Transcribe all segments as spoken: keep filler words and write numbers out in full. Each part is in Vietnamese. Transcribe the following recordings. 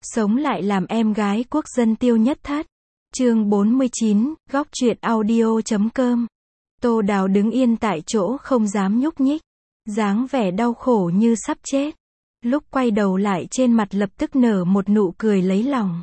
Sống lại làm em gái quốc dân Tiêu Nhất Thất. Chương bốn mươi chín, góc truyện audio chấm com. Tô Đào đứng yên tại chỗ không dám nhúc nhích, dáng vẻ đau khổ như sắp chết. Lúc quay đầu lại trên mặt lập tức nở một nụ cười lấy lòng.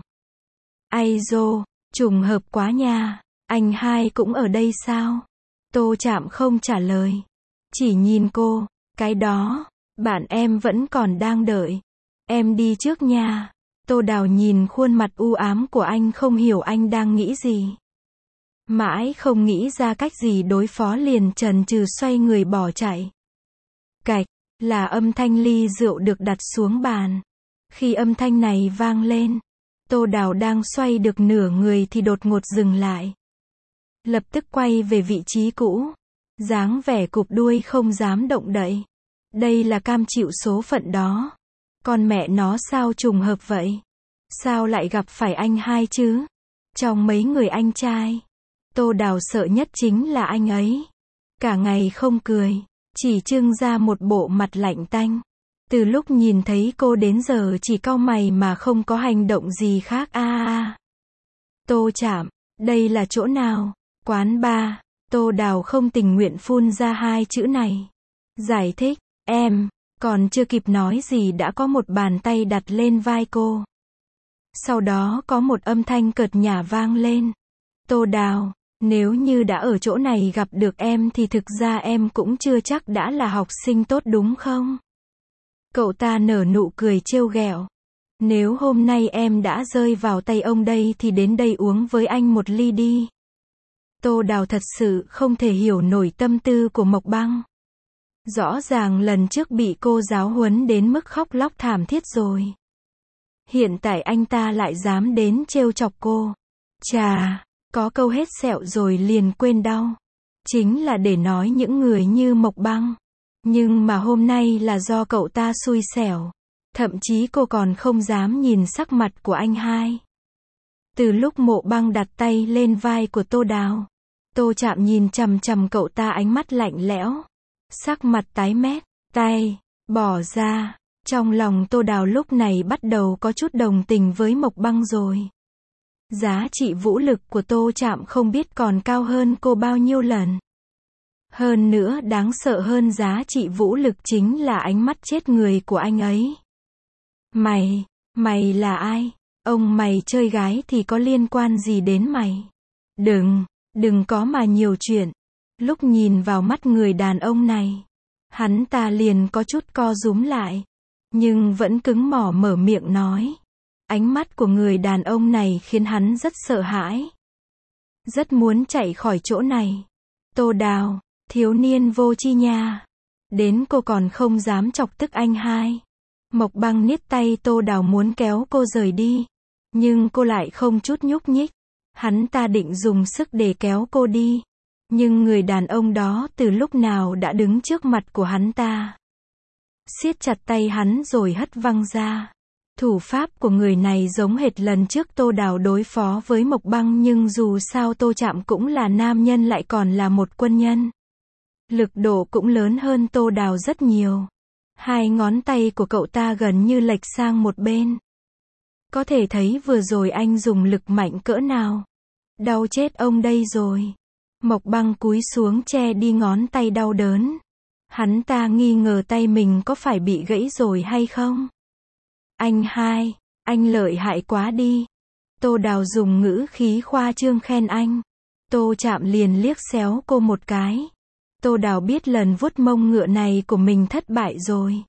Ai dô, trùng hợp quá nha, anh hai cũng ở đây sao? Tô Trạm không trả lời, chỉ nhìn cô, cái đó, bạn em vẫn còn đang đợi. Em đi trước nha. Tô Đào nhìn khuôn mặt u ám của anh không hiểu anh đang nghĩ gì. Mãi không nghĩ ra cách gì đối phó liền chần chừ xoay người bỏ chạy. Cạch, là âm thanh ly rượu được đặt xuống bàn. Khi âm thanh này vang lên, Tô Đào đang xoay được nửa người thì đột ngột dừng lại. Lập tức quay về vị trí cũ. Dáng vẻ cụp đuôi không dám động đậy. Đây là cam chịu số phận đó. Con mẹ nó sao trùng hợp vậy? Sao lại gặp phải anh hai chứ? Trong mấy người anh trai, Tô Đào sợ nhất chính là anh ấy. Cả ngày không cười, chỉ trưng ra một bộ mặt lạnh tanh. Từ lúc nhìn thấy cô đến giờ chỉ cau mày mà không có hành động gì khác. A a a. Tô Trạm, đây là chỗ nào? Quán bar. Tô Đào không tình nguyện phun ra hai chữ này. Giải thích, em, còn chưa kịp nói gì đã có một bàn tay đặt lên vai cô. Sau đó có một âm thanh cợt nhả vang lên. Tô Đào, nếu như đã ở chỗ này gặp được em thì thực ra em cũng chưa chắc đã là học sinh tốt đúng không? Cậu ta nở nụ cười trêu ghẹo. Nếu hôm nay em đã rơi vào tay ông đây thì đến đây uống với anh một ly đi. Tô Đào thật sự không thể hiểu nổi tâm tư của Mộc Băng. Rõ ràng lần trước bị cô giáo huấn đến mức khóc lóc thảm thiết rồi. Hiện tại anh ta lại dám đến trêu chọc cô. Chà, có câu hết sẹo rồi liền quên đau. Chính là để nói những người như Mộc Băng. Nhưng mà hôm nay là do cậu ta xui xẻo. Thậm chí cô còn không dám nhìn sắc mặt của anh hai. Từ lúc Mộ Băng đặt tay lên vai của Tô Đào, Tô Trạm nhìn chằm chằm cậu ta ánh mắt lạnh lẽo. Sắc mặt tái mét, tay, bỏ ra. Trong lòng Tô Đào lúc này bắt đầu có chút đồng tình với Mộc Băng rồi. Giá trị vũ lực của Tô Trạm không biết còn cao hơn cô bao nhiêu lần. Hơn nữa đáng sợ hơn giá trị vũ lực chính là ánh mắt chết người của anh ấy. Mày, mày là ai? Ông mày chơi gái thì có liên quan gì đến mày? Đừng, đừng có mà nhiều chuyện. Lúc nhìn vào mắt người đàn ông này, hắn ta liền có chút co rúm lại. Nhưng vẫn cứng mỏ mở miệng nói. Ánh mắt của người đàn ông này khiến hắn rất sợ hãi. Rất muốn chạy khỏi chỗ này. Tô Đào, thiếu niên vô tri nha. Đến cô còn không dám chọc tức anh hai. Mộc Băng niết tay Tô Đào muốn kéo cô rời đi. Nhưng cô lại không chút nhúc nhích. Hắn ta định dùng sức để kéo cô đi. Nhưng người đàn ông đó từ lúc nào đã đứng trước mặt của hắn ta. Siết chặt tay hắn rồi hất văng ra. Thủ pháp của người này giống hệt lần trước Tô Đào đối phó với Mộc Băng, nhưng dù sao Tô Trạm cũng là nam nhân lại còn là một quân nhân. Lực độ cũng lớn hơn Tô Đào rất nhiều. Hai ngón tay của cậu ta gần như lệch sang một bên. Có thể thấy vừa rồi anh dùng lực mạnh cỡ nào. Đau chết ông đây rồi. Mộc Băng cúi xuống che đi ngón tay đau đớn. Hắn ta nghi ngờ tay mình có phải bị gãy rồi hay không? Anh hai, anh lợi hại quá đi. Tô Đào dùng ngữ khí khoa trương khen anh. Tô Trạm liền liếc xéo cô một cái. Tô Đào biết lần vuốt mông ngựa này của mình thất bại rồi.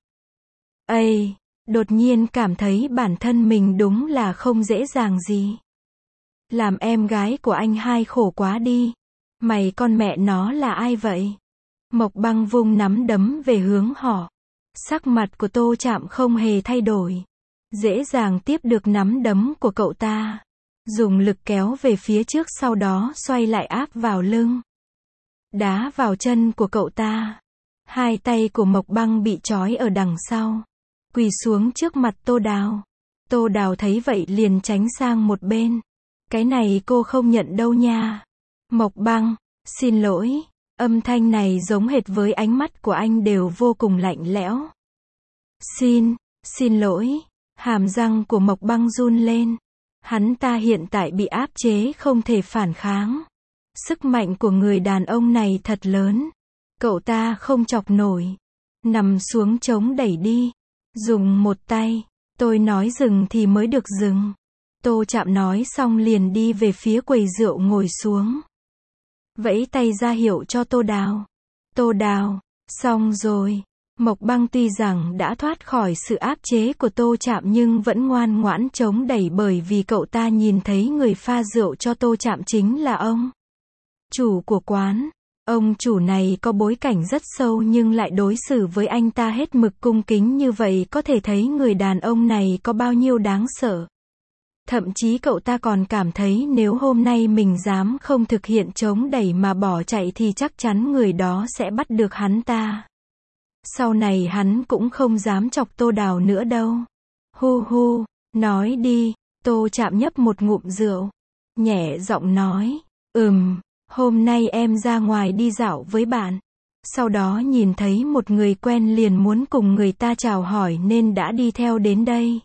Ây, đột nhiên cảm thấy bản thân mình đúng là không dễ dàng gì. Làm em gái của anh hai khổ quá đi. Mày con mẹ nó là ai vậy? Mộc Băng vung nắm đấm về hướng họ. Sắc mặt của Tô Trạm không hề thay đổi. Dễ dàng tiếp được nắm đấm của cậu ta. Dùng lực kéo về phía trước sau đó xoay lại áp vào lưng. Đá vào chân của cậu ta. Hai tay của Mộc Băng bị trói ở đằng sau. Quỳ xuống trước mặt Tô Đào. Tô Đào thấy vậy liền tránh sang một bên. Cái này cô không nhận đâu nha. Mộc Băng, xin lỗi. Âm thanh này giống hệt với ánh mắt của anh đều vô cùng lạnh lẽo. Xin, xin lỗi. Hàm răng của Mộc Băng run lên. Hắn ta hiện tại bị áp chế không thể phản kháng. Sức mạnh của người đàn ông này thật lớn. Cậu ta không chọc nổi. Nằm xuống chống đẩy đi. Dùng một tay. Tôi nói dừng thì mới được dừng. Tô Trạm nói xong liền đi về phía quầy rượu ngồi xuống. Vẫy tay ra hiệu cho Tô Đào. Tô Đào, xong rồi. Mộc Băng tuy rằng đã thoát khỏi sự áp chế của Tô Trạm nhưng vẫn ngoan ngoãn chống đẩy bởi vì cậu ta nhìn thấy người pha rượu cho Tô Trạm chính là ông chủ của quán. Ông chủ này có bối cảnh rất sâu nhưng lại đối xử với anh ta hết mực cung kính như vậy, có thể thấy người đàn ông này có bao nhiêu đáng sợ. Thậm chí cậu ta còn cảm thấy nếu hôm nay mình dám không thực hiện chống đẩy mà bỏ chạy thì chắc chắn người đó sẽ bắt được hắn ta. Sau này hắn cũng không dám chọc Tô Đào nữa đâu. Hu hu, nói đi. Tô Trạm nhấp một ngụm rượu. Nhẹ giọng nói. Ừm, hôm nay em ra ngoài đi dạo với bạn. Sau đó nhìn thấy một người quen liền muốn cùng người ta chào hỏi nên đã đi theo đến đây.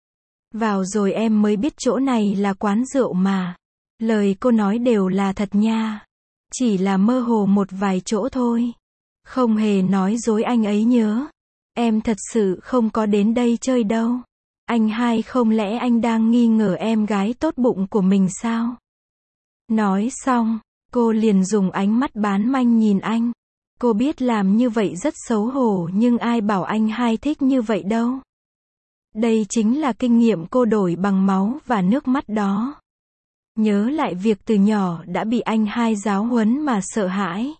Vào rồi em mới biết chỗ này là quán rượu mà. Lời cô nói đều là thật nha. Chỉ là mơ hồ một vài chỗ thôi. Không hề nói dối anh ấy nhớ. Em thật sự không có đến đây chơi đâu. Anh hai, không lẽ anh đang nghi ngờ em gái tốt bụng của mình sao? Nói xong, cô liền dùng ánh mắt bán manh nhìn anh. Cô biết làm như vậy rất xấu hổ nhưng ai bảo anh hai thích như vậy đâu. Đây chính là kinh nghiệm cô đổi bằng máu và nước mắt đó. Nhớ lại việc từ nhỏ đã bị anh hai giáo huấn mà sợ hãi.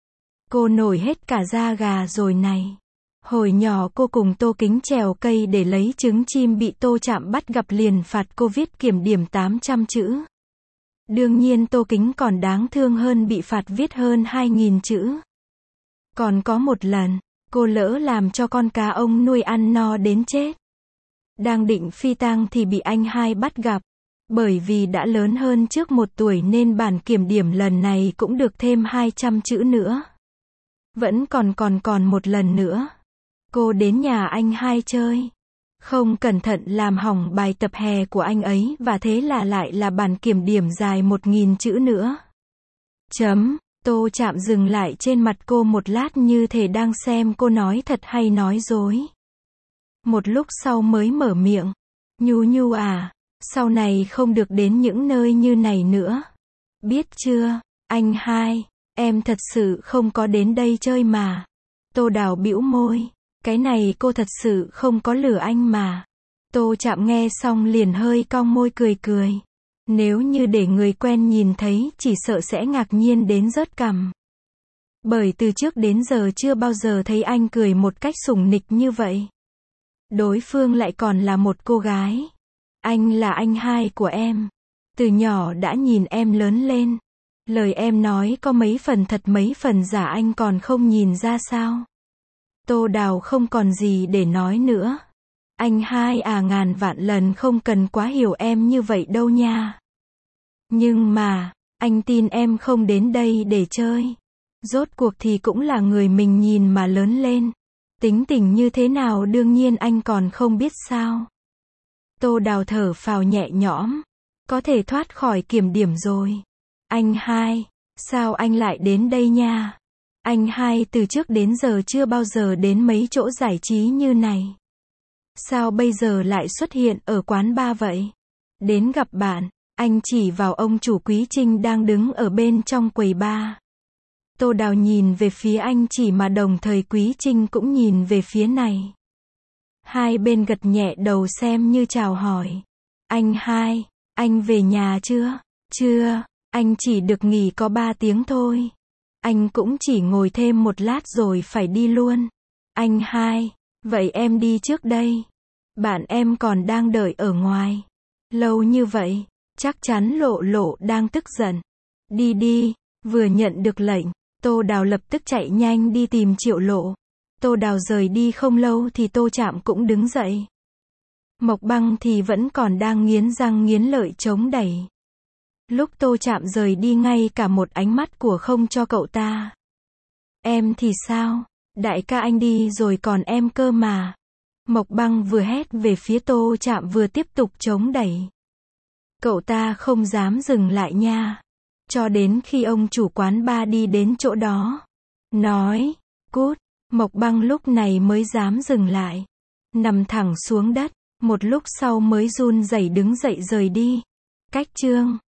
Cô nổi hết cả da gà rồi này. Hồi nhỏ cô cùng Tô Kính trèo cây để lấy trứng chim bị Tô Trạm bắt gặp liền phạt cô viết kiểm điểm tám trăm chữ. Đương nhiên Tô Kính còn đáng thương hơn, bị phạt viết hơn hai nghìn chữ. Còn có một lần, cô lỡ làm cho con cá ông nuôi ăn no đến chết. Đang định phi tang thì bị anh hai bắt gặp. Bởi vì đã lớn hơn trước một tuổi nên bản kiểm điểm lần này cũng được thêm hai trăm chữ nữa. Vẫn còn còn còn một lần nữa. Cô đến nhà anh hai chơi. Không cẩn thận làm hỏng bài tập hè của anh ấy và thế là lại là bản kiểm điểm dài một nghìn chữ nữa. Chấm. Tô Trạm dừng lại trên mặt cô một lát như thể đang xem cô nói thật hay nói dối. Một lúc sau mới mở miệng. Nhu Nhu à, sau này không được đến những nơi như này nữa. Biết chưa, anh hai, em thật sự không có đến đây chơi mà. Tô Đào bĩu môi. Cái này cô thật sự không có lừa anh mà. Tô Trạm nghe xong liền hơi cong môi cười cười. Nếu như để người quen nhìn thấy chỉ sợ sẽ ngạc nhiên đến rớt cằm. Bởi từ trước đến giờ chưa bao giờ thấy anh cười một cách sủng nịch như vậy. Đối phương lại còn là một cô gái. Anh là anh hai của em. Từ nhỏ đã nhìn em lớn lên. Lời em nói có mấy phần thật mấy phần giả anh còn không nhìn ra sao? Tô Đào không còn gì để nói nữa. Anh hai à, ngàn vạn lần không cần quá hiểu em như vậy đâu nha. Nhưng mà, anh tin em không đến đây để chơi. Rốt cuộc thì cũng là người mình nhìn mà lớn lên. Tính tình như thế nào đương nhiên anh còn không biết sao. Tô Đào thở phào nhẹ nhõm. Có thể thoát khỏi kiểm điểm rồi. Anh hai, sao anh lại đến đây nha? Anh hai từ trước đến giờ chưa bao giờ đến mấy chỗ giải trí như này. Sao bây giờ lại xuất hiện ở quán bar vậy? Đến gặp bạn, anh chỉ vào ông chủ Quý Trinh đang đứng ở bên trong quầy bar. Tô Đào nhìn về phía anh chỉ mà đồng thời Quý Trinh cũng nhìn về phía này. Hai bên gật nhẹ đầu xem như chào hỏi. Anh hai, anh về nhà chưa? Chưa, anh chỉ được nghỉ có ba tiếng thôi. Anh cũng chỉ ngồi thêm một lát rồi phải đi luôn. Anh hai, vậy em đi trước đây. Bạn em còn đang đợi ở ngoài. Lâu như vậy, chắc chắn Lộ Lộ đang tức giận. Đi đi, vừa nhận được lệnh, Tô Đào lập tức chạy nhanh đi tìm Triệu Lộ. Tô Đào rời đi không lâu thì Tô Trạm cũng đứng dậy. Mộc Băng thì vẫn còn đang nghiến răng nghiến lợi chống đẩy. Lúc Tô Trạm rời đi ngay cả một ánh mắt của không cho cậu ta. Em thì sao? Đại ca anh đi rồi còn em cơ mà. Mộc Băng vừa hét về phía Tô Trạm vừa tiếp tục chống đẩy. Cậu ta không dám dừng lại nha. Cho đến khi ông chủ quán bar đi đến chỗ đó. Nói, cút, Mộc Băng lúc này mới dám dừng lại. Nằm thẳng xuống đất, một lúc sau mới run rẩy đứng dậy rời đi. Cách chương